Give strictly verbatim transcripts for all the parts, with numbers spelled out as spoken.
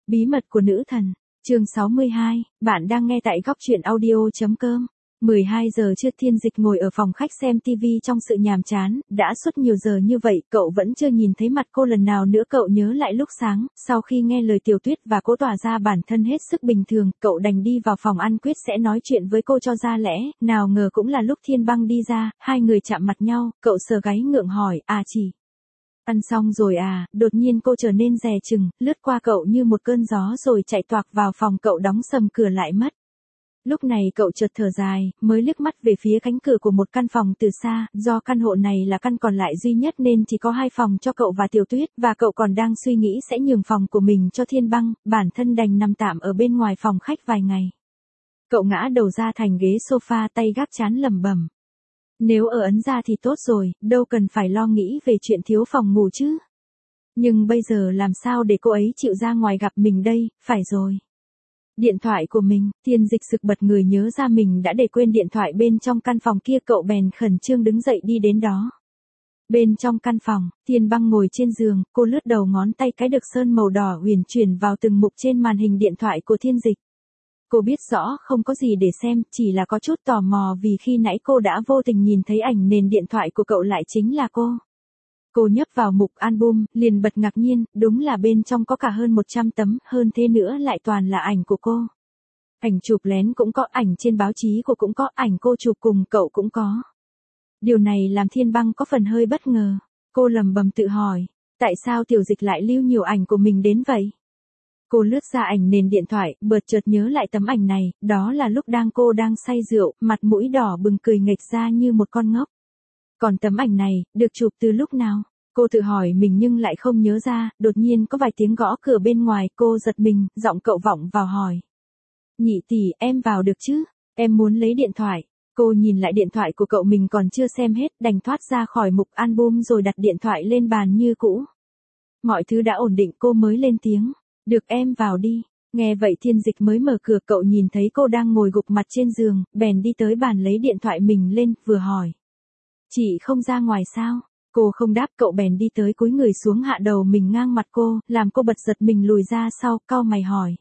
Bí mật của nữ thần, chương sáu mươi hai, bạn đang nghe tại góc truyện audio.com. mười hai giờ trưa Thiên Dịch ngồi ở phòng khách xem tivi trong sự nhàm chán, đã suốt nhiều giờ như vậy, cậu vẫn chưa nhìn thấy mặt cô lần nào nữa. Cậu nhớ lại lúc sáng, sau khi nghe lời Tiểu Tuyết và Cố tỏ ra bản thân hết sức bình thường, cậu đành đi vào phòng ăn quyết sẽ nói chuyện với cô cho ra lẽ, nào ngờ cũng là lúc Thiên Băng đi ra, hai người chạm mặt nhau, cậu sờ gáy ngượng hỏi, à chỉ. Ăn xong rồi à, đột nhiên cô trở nên dè chừng, lướt qua cậu như một cơn gió rồi chạy toạc vào phòng. Cậu đóng sầm cửa lại mất. Lúc này cậu chợt thở dài, mới liếc mắt về phía cánh cửa của một căn phòng từ xa, do căn hộ này là căn còn lại duy nhất nên chỉ có hai phòng cho cậu và Tiểu Tuyết, và cậu còn đang suy nghĩ sẽ nhường phòng của mình cho Thiên Băng, bản thân đành nằm tạm ở bên ngoài phòng khách vài ngày. Cậu ngã đầu ra thành ghế sofa, tay gác chán lẩm bẩm. Nếu ở Ấn ra thì tốt rồi, đâu cần phải lo nghĩ về chuyện thiếu phòng ngủ chứ. Nhưng bây giờ làm sao để cô ấy chịu ra ngoài gặp mình đây, phải rồi. Điện thoại của mình, Thiên Dịch sực bật người nhớ ra mình đã để quên điện thoại bên trong căn phòng kia. Cậu bèn khẩn trương đứng dậy đi đến đó. Bên trong căn phòng, Thiên Băng ngồi trên giường, cô lướt đầu ngón tay cái được sơn màu đỏ huyền chuyển vào từng mục trên màn hình điện thoại của Thiên Dịch. Cô biết rõ không có gì để xem, chỉ là có chút tò mò vì khi nãy cô đã vô tình nhìn thấy ảnh nền điện thoại của cậu lại chính là cô. Cô nhấp vào mục album, liền bật ngạc nhiên, đúng là bên trong có cả hơn một trăm tấm, hơn thế nữa lại toàn là ảnh của cô. Ảnh chụp lén cũng có, ảnh trên báo chí của cũng có, ảnh cô chụp cùng cậu cũng có. Điều này làm Thiên Băng có phần hơi bất ngờ. Cô lầm bầm tự hỏi, tại sao Tiểu Dịch lại lưu nhiều ảnh của mình đến vậy? Cô lướt ra ảnh nền điện thoại, bợt chợt nhớ lại tấm ảnh này, đó là lúc đang cô đang say rượu, mặt mũi đỏ bừng cười nghệch ra như một con ngốc. Còn tấm ảnh này, được chụp từ lúc nào? Cô tự hỏi mình nhưng lại không nhớ ra, đột nhiên có vài tiếng gõ cửa bên ngoài, cô giật mình, giọng cậu vọng vào hỏi. Nhị tỷ, em vào được chứ? Em muốn lấy điện thoại. Cô nhìn lại điện thoại của cậu mình còn chưa xem hết, đành thoát ra khỏi mục album rồi đặt điện thoại lên bàn như cũ. Mọi thứ đã ổn định cô mới lên tiếng. Được, em vào đi. Nghe vậy Thiên Dịch mới mở cửa. Cậu nhìn thấy cô đang ngồi gục mặt trên giường, bèn đi tới bàn lấy điện thoại mình lên, vừa hỏi. Chị không ra ngoài sao? Cô không đáp. Cậu bèn đi tới cúi người xuống hạ đầu mình ngang mặt cô, làm cô bật giật mình lùi ra sau, cau mày hỏi.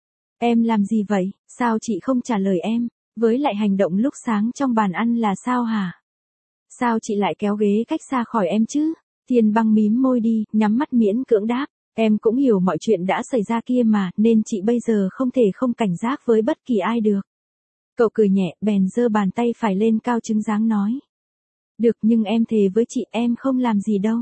Em làm gì vậy? Sao chị không trả lời em? Với lại hành động lúc sáng trong bàn ăn là sao hả? Sao chị lại kéo ghế cách xa khỏi em chứ? Thiên Băng mím môi đi, nhắm mắt miễn cưỡng đáp. Em cũng hiểu mọi chuyện đã xảy ra kia mà, nên chị bây giờ không thể không cảnh giác với bất kỳ ai được. Cậu cười nhẹ, bèn giơ bàn tay phải lên cao chứng dáng nói. Được, nhưng em thề với chị em không làm gì đâu.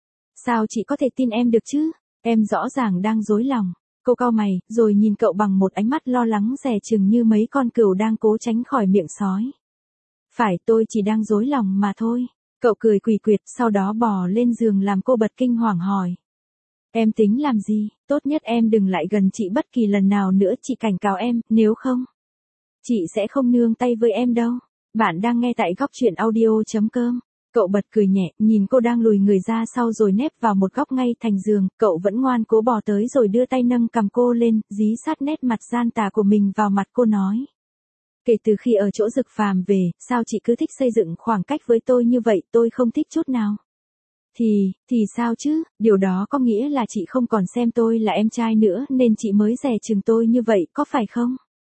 Sao chị có thể tin em được chứ? Em rõ ràng đang dối lòng. Cô cau mày, rồi nhìn cậu bằng một ánh mắt lo lắng dè chừng như mấy con cừu đang cố tránh khỏi miệng sói. Phải, tôi chỉ đang dối lòng mà thôi. Cậu cười quỷ quyệt, sau đó bò lên giường làm cô bật kinh hoàng hỏi. Em tính làm gì? Tốt nhất em đừng lại gần chị bất kỳ lần nào nữa, chị cảnh cáo em, nếu không, chị sẽ không nương tay với em đâu. Bạn đang nghe tại góc truyện audio.com. Cậu bật cười nhẹ, nhìn cô đang lùi người ra sau rồi nép vào một góc ngay thành giường, cậu vẫn ngoan cố bò tới rồi đưa tay nâng cằm cô lên, dí sát nét mặt gian tà của mình vào mặt cô nói. Kể từ khi ở chỗ Dực Phàm về, sao chị cứ thích xây dựng khoảng cách với tôi như vậy, tôi không thích chút nào. Thì, thì sao chứ, điều đó có nghĩa là chị không còn xem tôi là em trai nữa nên chị mới dè chừng tôi như vậy, có phải không?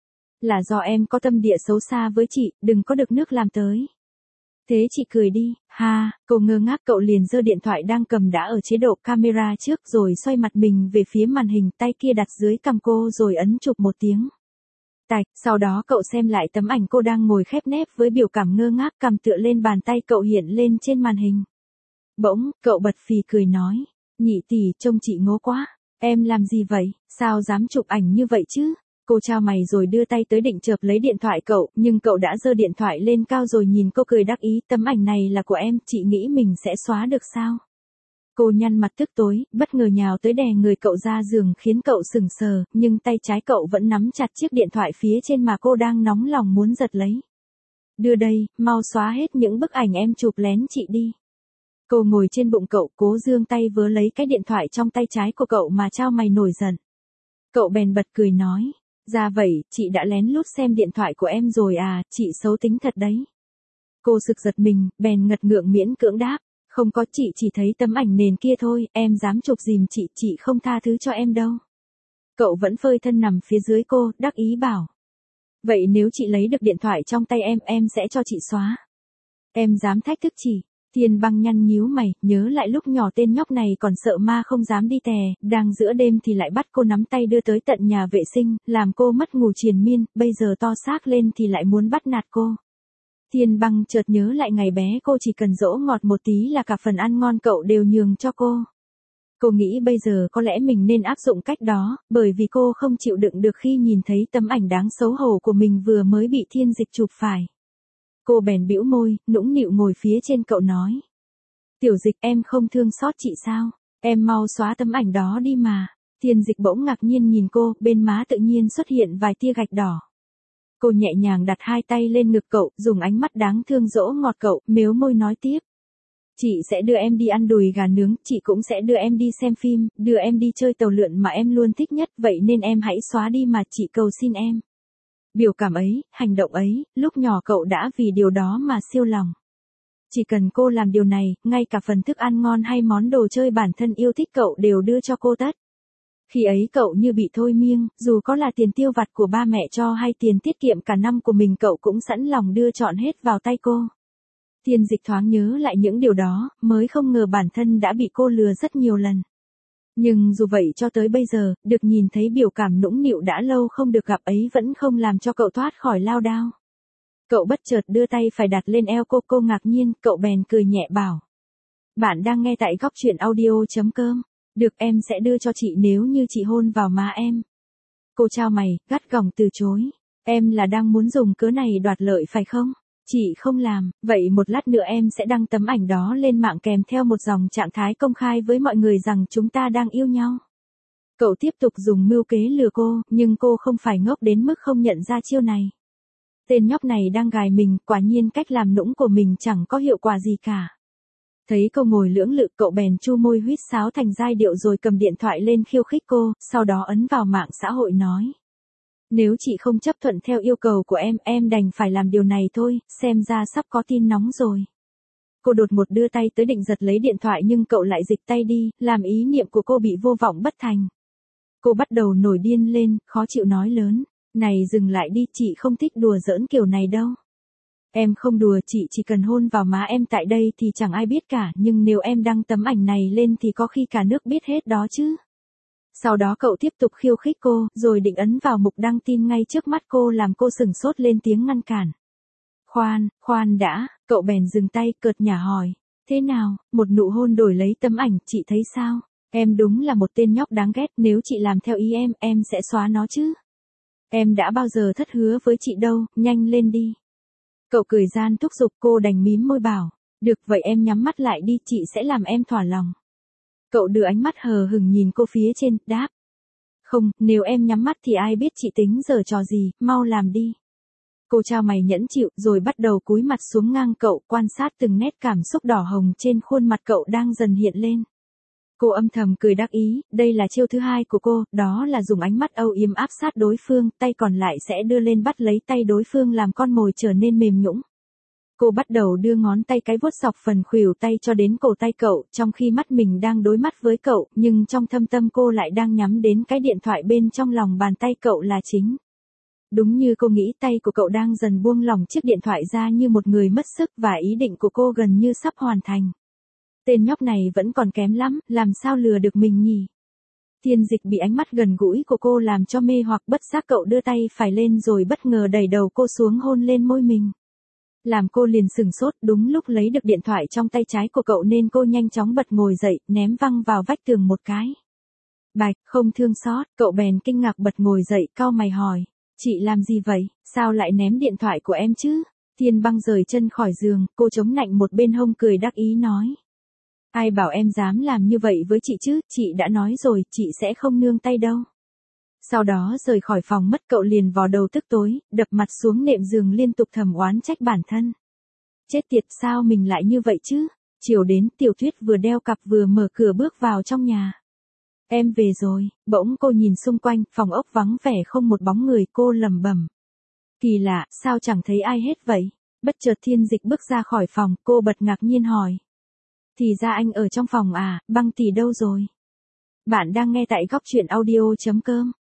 Là do em có tâm địa xấu xa với chị, đừng có được nước làm tới. Thế chị cười đi, ha, cô ngơ ngác. Cậu liền giơ điện thoại đang cầm đã ở chế độ camera trước rồi xoay mặt mình về phía màn hình, tay kia đặt dưới cằm cô rồi ấn chụp một tiếng. Tạch, sau đó cậu xem lại tấm ảnh cô đang ngồi khép nép với biểu cảm ngơ ngác, cằm tựa lên bàn tay cậu hiện lên trên màn hình. Bỗng, cậu bật phì cười nói, nhị tỷ, trông chị ngố quá, em làm gì vậy, sao dám chụp ảnh như vậy chứ? Cô chào mày rồi đưa tay tới định chợp lấy điện thoại cậu, nhưng cậu đã giơ điện thoại lên cao rồi nhìn cô cười đắc ý, tấm ảnh này là của em, chị nghĩ mình sẽ xóa được sao? Cô nhăn mặt tức tối, bất ngờ nhào tới đè người cậu ra giường khiến cậu sững sờ, nhưng tay trái cậu vẫn nắm chặt chiếc điện thoại phía trên mà cô đang nóng lòng muốn giật lấy. Đưa đây, mau xóa hết những bức ảnh em chụp lén chị đi. Cô ngồi trên bụng cậu, cố giương tay vớ lấy cái điện thoại trong tay trái của cậu mà chao mày nổi giận. Cậu bèn bật cười nói, ra vậy, chị đã lén lút xem điện thoại của em rồi à, chị xấu tính thật đấy. Cô sực giật mình, bèn ngật ngượng miễn cưỡng đáp, không có, chị chỉ thấy tấm ảnh nền kia thôi, em dám chụp giùm chị, chị không tha thứ cho em đâu. Cậu vẫn phơi thân nằm phía dưới cô, đắc ý bảo. Vậy nếu chị lấy được điện thoại trong tay em, em sẽ cho chị xóa. Em dám thách thức chị. Thiên Băng nhăn nhíu mày, nhớ lại lúc nhỏ tên nhóc này còn sợ ma không dám đi tè, đang giữa đêm thì lại bắt cô nắm tay đưa tới tận nhà vệ sinh, làm cô mất ngủ triền miên, bây giờ to xác lên thì lại muốn bắt nạt cô. Thiên Băng chợt nhớ lại ngày bé cô chỉ cần dỗ ngọt một tí là cả phần ăn ngon cậu đều nhường cho cô. Cô nghĩ bây giờ có lẽ mình nên áp dụng cách đó, bởi vì cô không chịu đựng được khi nhìn thấy tấm ảnh đáng xấu hổ của mình vừa mới bị Thiên Dịch chụp phải. Cô bèn bĩu môi, nũng nịu ngồi phía trên cậu nói. Tiểu Dịch, em không thương xót chị sao? Em mau xóa tấm ảnh đó đi mà. Thiên Dịch bỗng ngạc nhiên nhìn cô, bên má tự nhiên xuất hiện vài tia gạch đỏ. Cô nhẹ nhàng đặt hai tay lên ngực cậu, dùng ánh mắt đáng thương dỗ ngọt cậu, mếu môi nói tiếp. Chị sẽ đưa em đi ăn đùi gà nướng, chị cũng sẽ đưa em đi xem phim, đưa em đi chơi tàu lượn mà em luôn thích nhất, vậy nên em hãy xóa đi mà, chị cầu xin em. Biểu cảm ấy, hành động ấy, lúc nhỏ cậu đã vì điều đó mà siêu lòng. Chỉ cần cô làm điều này, ngay cả phần thức ăn ngon hay món đồ chơi bản thân yêu thích cậu đều đưa cho cô tất. Khi ấy cậu như bị thôi miên, dù có là tiền tiêu vặt của ba mẹ cho hay tiền tiết kiệm cả năm của mình cậu cũng sẵn lòng đưa trọn hết vào tay cô. Thiên Dịch thoáng nhớ lại những điều đó, mới không ngờ bản thân đã bị cô lừa rất nhiều lần. Nhưng dù vậy cho tới bây giờ, được nhìn thấy biểu cảm nũng nịu đã lâu không được gặp ấy vẫn không làm cho cậu thoát khỏi lao đao. Cậu bất chợt đưa tay phải đặt lên eo cô, cô ngạc nhiên, cậu bèn cười nhẹ bảo. Bạn đang nghe tại góc truyện audio chấm com. Được, em sẽ đưa cho chị nếu như chị hôn vào má em. Cô chau mày, gắt gỏng từ chối. Em là đang muốn dùng cớ này đoạt lợi phải không? Chị không làm, vậy một lát nữa em sẽ đăng tấm ảnh đó lên mạng kèm theo một dòng trạng thái công khai với mọi người rằng chúng ta đang yêu nhau. Cậu tiếp tục dùng mưu kế lừa cô, nhưng cô không phải ngốc đến mức không nhận ra chiêu này. Tên nhóc này đang gài mình, quả nhiên cách làm nũng của mình chẳng có hiệu quả gì cả. Thấy cô ngồi lưỡng lự, cậu bèn chu môi huýt sáo thành giai điệu rồi cầm điện thoại lên khiêu khích cô, sau đó ấn vào mạng xã hội nói. Nếu chị không chấp thuận theo yêu cầu của em, em đành phải làm điều này thôi, xem ra sắp có tin nóng rồi. Cô đột ngột đưa tay tới định giật lấy điện thoại nhưng cậu lại dịch tay đi, làm ý niệm của cô bị vô vọng bất thành. Cô bắt đầu nổi điên lên, khó chịu nói lớn. Này dừng lại đi, chị không thích đùa giỡn kiểu này đâu. Em không đùa, chị chỉ cần hôn vào má em tại đây thì chẳng ai biết cả, nhưng nếu em đăng tấm ảnh này lên thì có khi cả nước biết hết đó chứ. Sau đó cậu tiếp tục khiêu khích cô, rồi định ấn vào mục đăng tin ngay trước mắt cô làm cô sửng sốt lên tiếng ngăn cản. Khoan, khoan đã, cậu bèn dừng tay, cợt nhả hỏi. Thế nào, một nụ hôn đổi lấy tấm ảnh, chị thấy sao? Em đúng là một tên nhóc đáng ghét, nếu chị làm theo ý em, em sẽ xóa nó chứ. Em đã bao giờ thất hứa với chị đâu, nhanh lên đi. Cậu cười gian thúc giục, cô đành mím môi bảo. Được, vậy em nhắm mắt lại đi, chị sẽ làm em thỏa lòng. Cậu đưa ánh mắt hờ hững nhìn cô phía trên, đáp. Không, nếu em nhắm mắt thì ai biết chị tính giở trò gì, mau làm đi. Cô chau mày nhẫn chịu, rồi bắt đầu cúi mặt xuống ngang cậu, quan sát từng nét cảm xúc đỏ hồng trên khuôn mặt cậu đang dần hiện lên. Cô âm thầm cười đắc ý, đây là chiêu thứ hai của cô, đó là dùng ánh mắt âu yếm áp sát đối phương, tay còn lại sẽ đưa lên bắt lấy tay đối phương làm con mồi trở nên mềm nhũn. Cô bắt đầu đưa ngón tay cái vuốt dọc phần khuỷu tay cho đến cổ tay cậu, trong khi mắt mình đang đối mắt với cậu, nhưng trong thâm tâm cô lại đang nhắm đến cái điện thoại bên trong lòng bàn tay cậu là chính. Đúng như cô nghĩ, tay của cậu đang dần buông lỏng chiếc điện thoại ra như một người mất sức và ý định của cô gần như sắp hoàn thành. Tên nhóc này vẫn còn kém lắm, làm sao lừa được mình nhỉ? Thiên Dịch bị ánh mắt gần gũi của cô làm cho mê hoặc, bất giác cậu đưa tay phải lên rồi bất ngờ đẩy đầu cô xuống hôn lên môi mình. Làm cô liền sửng sốt, đúng lúc lấy được điện thoại trong tay trái của cậu nên cô nhanh chóng bật ngồi dậy, ném văng vào vách tường một cái. Bạch, không thương xót, cậu bèn kinh ngạc bật ngồi dậy, cau mày hỏi. Chị làm gì vậy, sao lại ném điện thoại của em chứ? Thiên Băng rời chân khỏi giường, cô chống nạnh một bên hông cười đắc ý nói. Ai bảo em dám làm như vậy với chị chứ, chị đã nói rồi, chị sẽ không nương tay đâu. Sau đó rời khỏi phòng mất, cậu liền vò đầu tức tối, đập mặt xuống nệm giường liên tục thầm oán trách bản thân. Chết tiệt, sao mình lại như vậy chứ? Chiều đến, Tiểu Tuyết vừa đeo cặp vừa mở cửa bước vào trong nhà. Em về rồi, bỗng cô nhìn xung quanh, phòng ốc vắng vẻ không một bóng người, cô lẩm bẩm. Kỳ lạ, sao chẳng thấy ai hết vậy? Bất chợt Thiên Dịch bước ra khỏi phòng, cô bật ngạc nhiên hỏi. Thì ra anh ở trong phòng à, Băng tỷ đâu rồi? Bạn đang nghe tại góc truyện audio chấm com.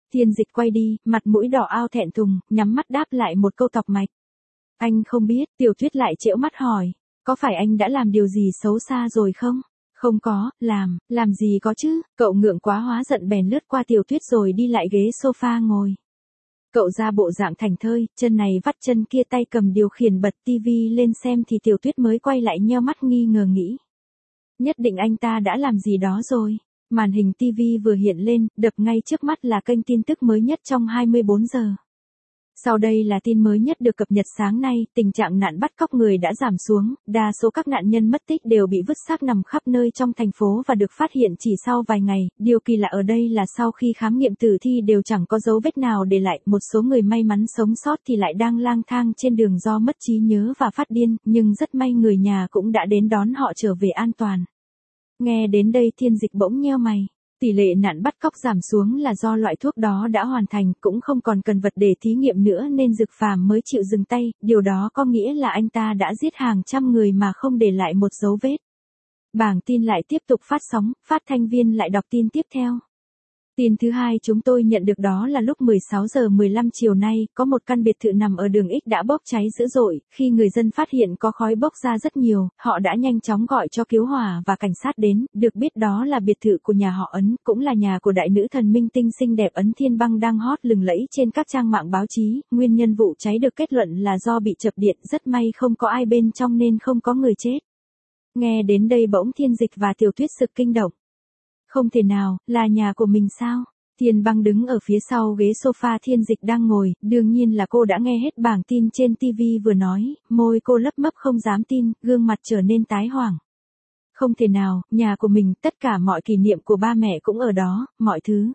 Thiên Dịch quay đi, mặt mũi đỏ ao thẹn thùng, nhắm mắt đáp lại một câu tọc mạch. Anh không biết, Tiểu Tuyết lại trễu mắt hỏi, có phải anh đã làm điều gì xấu xa rồi không? Không có, làm, làm gì có chứ, cậu ngượng quá hóa giận bèn lướt qua Tiểu Tuyết rồi đi lại ghế sofa ngồi. Cậu ra bộ dạng thành thơi, chân này vắt chân kia tay cầm điều khiển bật tivi lên xem thì Tiểu Tuyết mới quay lại nheo mắt nghi ngờ nghĩ. Nhất định anh ta đã làm gì đó rồi. Màn hình tivi vừa hiện lên, đập ngay trước mắt là kênh tin tức mới nhất trong hai mươi bốn giờ. Sau đây là tin mới nhất được cập nhật sáng nay, tình trạng nạn bắt cóc người đã giảm xuống, đa số các nạn nhân mất tích đều bị vứt xác nằm khắp nơi trong thành phố và được phát hiện chỉ sau vài ngày, điều kỳ lạ ở đây là sau khi khám nghiệm tử thi đều chẳng có dấu vết nào để lại, một số người may mắn sống sót thì lại đang lang thang trên đường do mất trí nhớ và phát điên, nhưng rất may người nhà cũng đã đến đón họ trở về an toàn. Nghe đến đây Thiên Dịch bỗng nheo mày. Tỷ lệ nạn bắt cóc giảm xuống là do loại thuốc đó đã hoàn thành, cũng không còn cần vật để thí nghiệm nữa nên Dực Phàm mới chịu dừng tay, điều đó có nghĩa là anh ta đã giết hàng trăm người mà không để lại một dấu vết. Bảng tin lại tiếp tục phát sóng, phát thanh viên lại đọc tin tiếp theo. Tin thứ hai chúng tôi nhận được đó là lúc mười sáu giờ mười lăm chiều nay, có một căn biệt thự nằm ở đường X đã bốc cháy dữ dội, khi người dân phát hiện có khói bốc ra rất nhiều, họ đã nhanh chóng gọi cho cứu hỏa và cảnh sát đến, được biết đó là biệt thự của nhà họ Ấn, cũng là nhà của đại nữ thần minh tinh xinh đẹp Ấn Thiên Băng đang hot lừng lẫy trên các trang mạng báo chí, nguyên nhân vụ cháy được kết luận là do bị chập điện, rất may không có ai bên trong nên không có người chết. Nghe đến đây bỗng Thiên Dịch và Tiểu Tuyết sực kinh động. Không thể nào, là nhà của mình sao? Thiên Băng đứng ở phía sau ghế sofa Thiên Dịch đang ngồi, đương nhiên là cô đã nghe hết bảng tin trên tivi vừa nói, môi cô lấp mấp không dám tin, gương mặt trở nên tái hoảng. Không thể nào, nhà của mình, tất cả mọi kỷ niệm của ba mẹ cũng ở đó, mọi thứ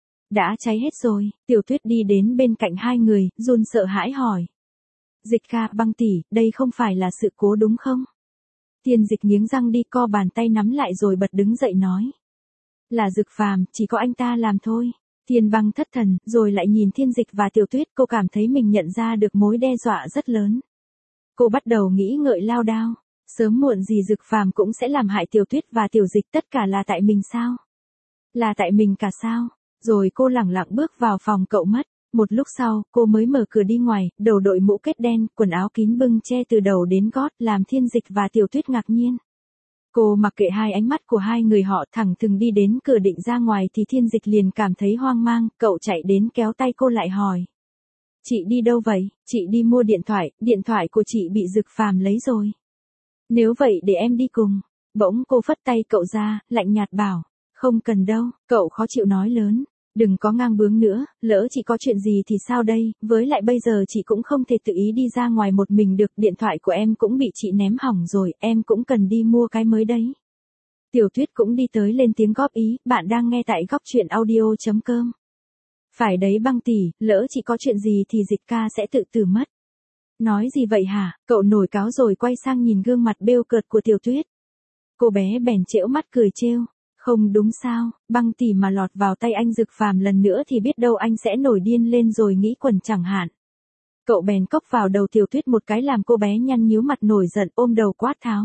đã cháy hết rồi. Tiểu Tuyết đi đến bên cạnh hai người, run sợ hãi hỏi. Dịch ca, Băng tỷ, đây không phải là sự cố đúng không? Thiên Dịch nghiến răng đi co bàn tay nắm lại rồi bật đứng dậy nói. Là Dực Phàm, chỉ có anh ta làm thôi. Thiên Băng thất thần, rồi lại nhìn Thiên Dịch và Tiểu Tuyết, cô cảm thấy mình nhận ra được mối đe dọa rất lớn. Cô bắt đầu nghĩ ngợi lao đao, sớm muộn gì Dực Phàm cũng sẽ làm hại Tiểu Tuyết và Tiểu Dịch, tất cả là tại mình sao? Là tại mình cả sao? Rồi cô lẳng lặng bước vào phòng cậu mất. Một lúc sau, cô mới mở cửa đi ngoài, đầu đội mũ kết đen, quần áo kín bưng che từ đầu đến gót, làm Thiên Dịch và Tiểu Tuyết ngạc nhiên. Cô mặc kệ hai ánh mắt của hai người họ, thẳng thừng đi đến cửa định ra ngoài thì Thiên Dịch liền cảm thấy hoang mang, cậu chạy đến kéo tay cô lại hỏi. Chị đi đâu vậy? Chị đi mua điện thoại, điện thoại của chị bị Dực Phàm lấy rồi. Nếu vậy để em đi cùng. Bỗng cô phất tay cậu ra, lạnh nhạt bảo. Không cần đâu, cậu khó chịu nói lớn. Đừng có ngang bướng nữa, lỡ chị có chuyện gì thì sao đây, với lại bây giờ chị cũng không thể tự ý đi ra ngoài một mình được, điện thoại của em cũng bị chị ném hỏng rồi, em cũng cần đi mua cái mới đấy. Tiểu Tuyết cũng đi tới lên tiếng góp ý, bạn đang nghe tại góc truyện audio chấm com. Phải đấy Băng tỷ, lỡ chị có chuyện gì thì Dịch ca sẽ tự tử mất. Nói gì vậy hả, cậu nổi cáo rồi quay sang nhìn gương mặt bêu cợt của Tiểu Tuyết. Cô bé bèn trễu mắt cười trêu. Không đúng sao, Băng tỷ mà lọt vào tay anh Dực Phàm lần nữa thì biết đâu anh sẽ nổi điên lên rồi nghĩ quẩn chẳng hạn. Cậu bèn cốc vào đầu Tiểu Tuyết một cái làm cô bé nhăn nhíu mặt nổi giận ôm đầu quát tháo.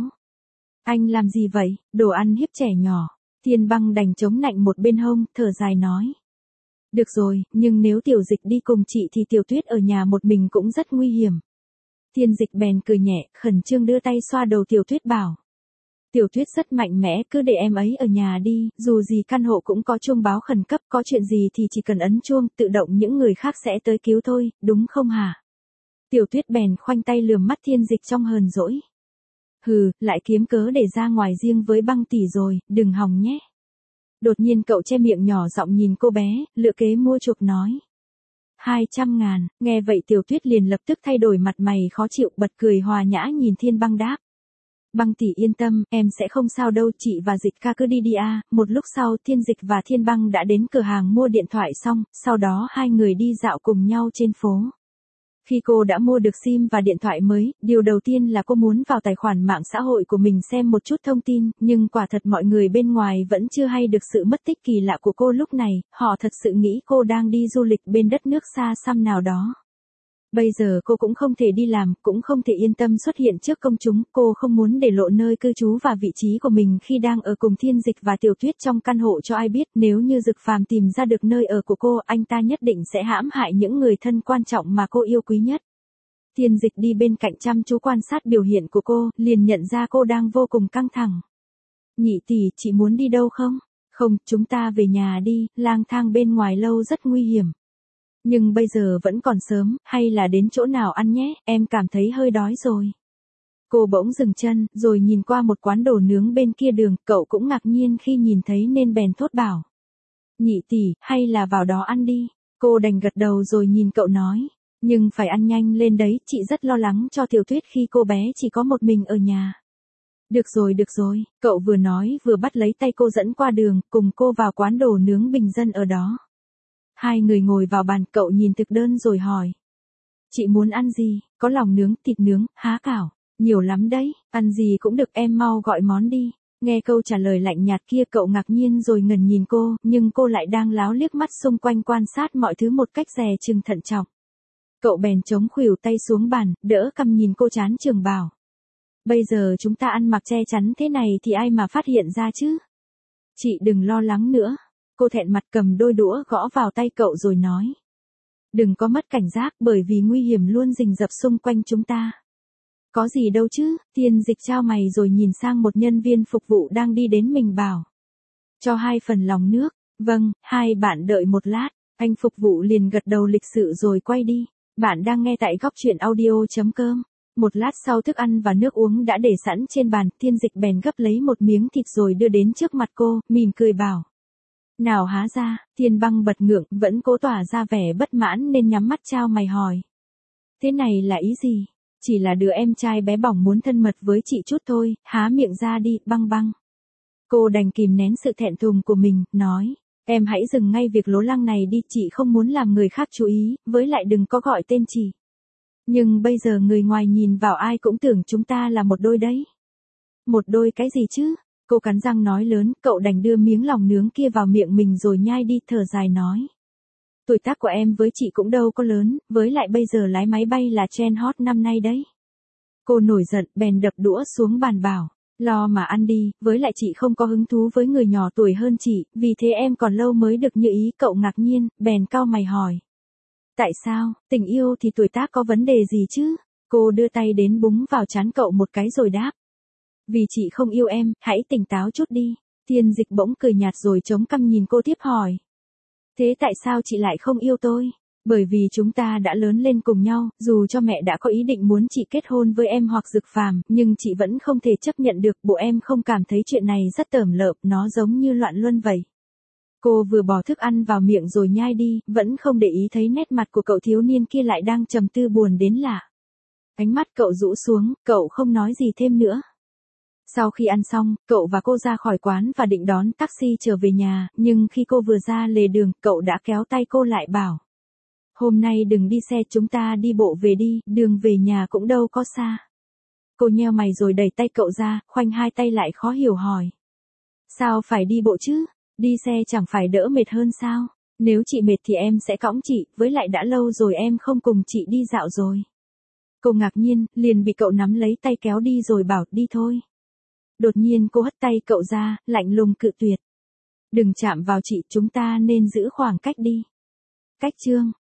Anh làm gì vậy, đồ ăn hiếp trẻ nhỏ. Thiên Băng đành chống nạnh một bên hông, thở dài nói. Được rồi, nhưng nếu Tiểu Dịch đi cùng chị thì Tiểu Tuyết ở nhà một mình cũng rất nguy hiểm. Thiên Dịch bèn cười nhẹ, khẩn trương đưa tay xoa đầu Tiểu Tuyết bảo. Tiểu Tuyết rất mạnh mẽ, cứ để em ấy ở nhà đi, dù gì căn hộ cũng có chuông báo khẩn cấp, có chuyện gì thì chỉ cần ấn chuông, tự động những người khác sẽ tới cứu thôi, đúng không hả? Tiểu Tuyết bèn khoanh tay lườm mắt Thiên Dịch trong hờn dỗi. Hừ, lại kiếm cớ để ra ngoài riêng với Băng tỷ rồi, đừng hòng nhé. Đột nhiên cậu che miệng nhỏ giọng nhìn cô bé, lựa kế mua chuộc nói. Hai trăm ngàn, nghe vậy Tiểu Tuyết liền lập tức thay đổi mặt mày khó chịu, bật cười hòa nhã nhìn Thiên Băng đáp. Băng tỷ yên tâm, em sẽ không sao đâu, chị và Dịch ca cứ đi đi a. Một lúc sau Thiên Dịch và Thiên Băng đã đến cửa hàng mua điện thoại xong, sau đó hai người đi dạo cùng nhau trên phố. Khi cô đã mua được sim và điện thoại mới, điều đầu tiên là cô muốn vào tài khoản mạng xã hội của mình xem một chút thông tin, nhưng quả thật mọi người bên ngoài vẫn chưa hay được sự mất tích kỳ lạ của cô lúc này, họ thật sự nghĩ cô đang đi du lịch bên đất nước xa xăm nào đó. Bây giờ cô cũng không thể đi làm, cũng không thể yên tâm xuất hiện trước công chúng, cô không muốn để lộ nơi cư trú và vị trí của mình khi đang ở cùng Thiên Dịch và Tiểu Tuyết trong căn hộ cho ai biết, nếu như Dực Phàm tìm ra được nơi ở của cô, anh ta nhất định sẽ hãm hại những người thân quan trọng mà cô yêu quý nhất. Thiên Dịch đi bên cạnh chăm chú quan sát biểu hiện của cô, liền nhận ra cô đang vô cùng căng thẳng. Nhị tỷ, chị muốn đi đâu không? Không, chúng ta về nhà đi, lang thang bên ngoài lâu rất nguy hiểm. Nhưng bây giờ vẫn còn sớm, hay là đến chỗ nào ăn nhé, em cảm thấy hơi đói rồi. Cô bỗng dừng chân, rồi nhìn qua một quán đồ nướng bên kia đường, cậu cũng ngạc nhiên khi nhìn thấy nên bèn thốt bảo. Nhị tỷ, hay là vào đó ăn đi. Cô đành gật đầu rồi nhìn cậu nói. Nhưng phải ăn nhanh lên đấy, chị rất lo lắng cho Tiểu Tuyết khi cô bé chỉ có một mình ở nhà. Được rồi được rồi, cậu vừa nói vừa bắt lấy tay cô dẫn qua đường, cùng cô vào quán đồ nướng bình dân ở đó. Hai người ngồi vào bàn, cậu nhìn thực đơn rồi hỏi. Chị muốn ăn gì, có lòng nướng, thịt nướng, há cảo, nhiều lắm đấy, ăn gì cũng được, em mau gọi món đi. Nghe câu trả lời lạnh nhạt kia, cậu ngạc nhiên rồi ngẩn nhìn cô, nhưng cô lại đang láo liếc mắt xung quanh quan sát mọi thứ một cách dè chừng thận trọng. Cậu bèn chống khuỷu tay xuống bàn, đỡ cằm nhìn cô chán chường bảo. Bây giờ chúng ta ăn mặc che chắn thế này thì ai mà phát hiện ra chứ? Chị đừng lo lắng nữa. Cô thẹn mặt cầm đôi đũa gõ vào tay cậu rồi nói. Đừng có mất cảnh giác, bởi vì nguy hiểm luôn rình rập xung quanh chúng ta. Có gì đâu chứ, Thiên Dịch trao mày rồi nhìn sang một nhân viên phục vụ đang đi đến mình bảo. Cho hai phần lòng nước. Vâng, hai bạn đợi một lát. Anh phục vụ liền gật đầu lịch sự rồi quay đi. Bạn đang nghe tại góc truyện audio.com. Một lát sau thức ăn và nước uống đã để sẵn trên bàn, Thiên Dịch bèn gấp lấy một miếng thịt rồi đưa đến trước mặt cô, mỉm cười bảo. Nào há ra, Thiên Băng bật ngượng, vẫn cố tỏ ra vẻ bất mãn nên nhắm mắt trao mày hỏi. Thế này là ý gì? Chỉ là đứa em trai bé bỏng muốn thân mật với chị chút thôi, há miệng ra đi, Băng Băng. Cô đành kìm nén sự thẹn thùng của mình, nói. Em hãy dừng ngay việc lố lăng này đi, chị không muốn làm người khác chú ý, với lại đừng có gọi tên chị. Nhưng bây giờ người ngoài nhìn vào ai cũng tưởng chúng ta là một đôi đấy. Một đôi cái gì chứ? Cô cắn răng nói lớn, cậu đành đưa miếng lòng nướng kia vào miệng mình rồi nhai đi, thở dài nói. Tuổi tác của em với chị cũng đâu có lớn, với lại bây giờ lái máy bay là trend hot năm nay đấy. Cô nổi giận, bèn đập đũa xuống bàn bảo. Lo mà ăn đi, với lại chị không có hứng thú với người nhỏ tuổi hơn chị, vì thế em còn lâu mới được như ý. Cậu ngạc nhiên, bèn cau mày hỏi. Tại sao, tình yêu thì tuổi tác có vấn đề gì chứ? Cô đưa tay đến búng vào trán cậu một cái rồi đáp. Vì chị không yêu em, hãy tỉnh táo chút đi. Thiên Dịch bỗng cười nhạt rồi chống cằm nhìn cô tiếp hỏi. Thế tại sao chị lại không yêu tôi? Bởi vì chúng ta đã lớn lên cùng nhau, dù cho mẹ đã có ý định muốn chị kết hôn với em hoặc Dực Phàm, nhưng chị vẫn không thể chấp nhận được, bộ em không cảm thấy chuyện này rất tởm lợm, nó giống như loạn luân vậy. Cô vừa bỏ thức ăn vào miệng rồi nhai đi, vẫn không để ý thấy nét mặt của cậu thiếu niên kia lại đang trầm tư buồn đến lạ. Ánh mắt cậu rũ xuống, cậu không nói gì thêm nữa. Sau khi ăn xong, cậu và cô ra khỏi quán và định đón taxi trở về nhà, nhưng khi cô vừa ra lề đường, cậu đã kéo tay cô lại bảo. Hôm nay đừng đi xe, chúng ta đi bộ về đi, đường về nhà cũng đâu có xa. Cô nheo mày rồi đẩy tay cậu ra, khoanh hai tay lại khó hiểu hỏi. Sao phải đi bộ chứ? Đi xe chẳng phải đỡ mệt hơn sao? Nếu chị mệt thì em sẽ cõng chị, với lại đã lâu rồi em không cùng chị đi dạo rồi. Cô ngạc nhiên, liền bị cậu nắm lấy tay kéo đi rồi bảo đi thôi. Đột nhiên cô hất tay cậu ra, lạnh lùng cự tuyệt. Đừng chạm vào chị, chúng ta nên giữ khoảng cách đi. Cách chương.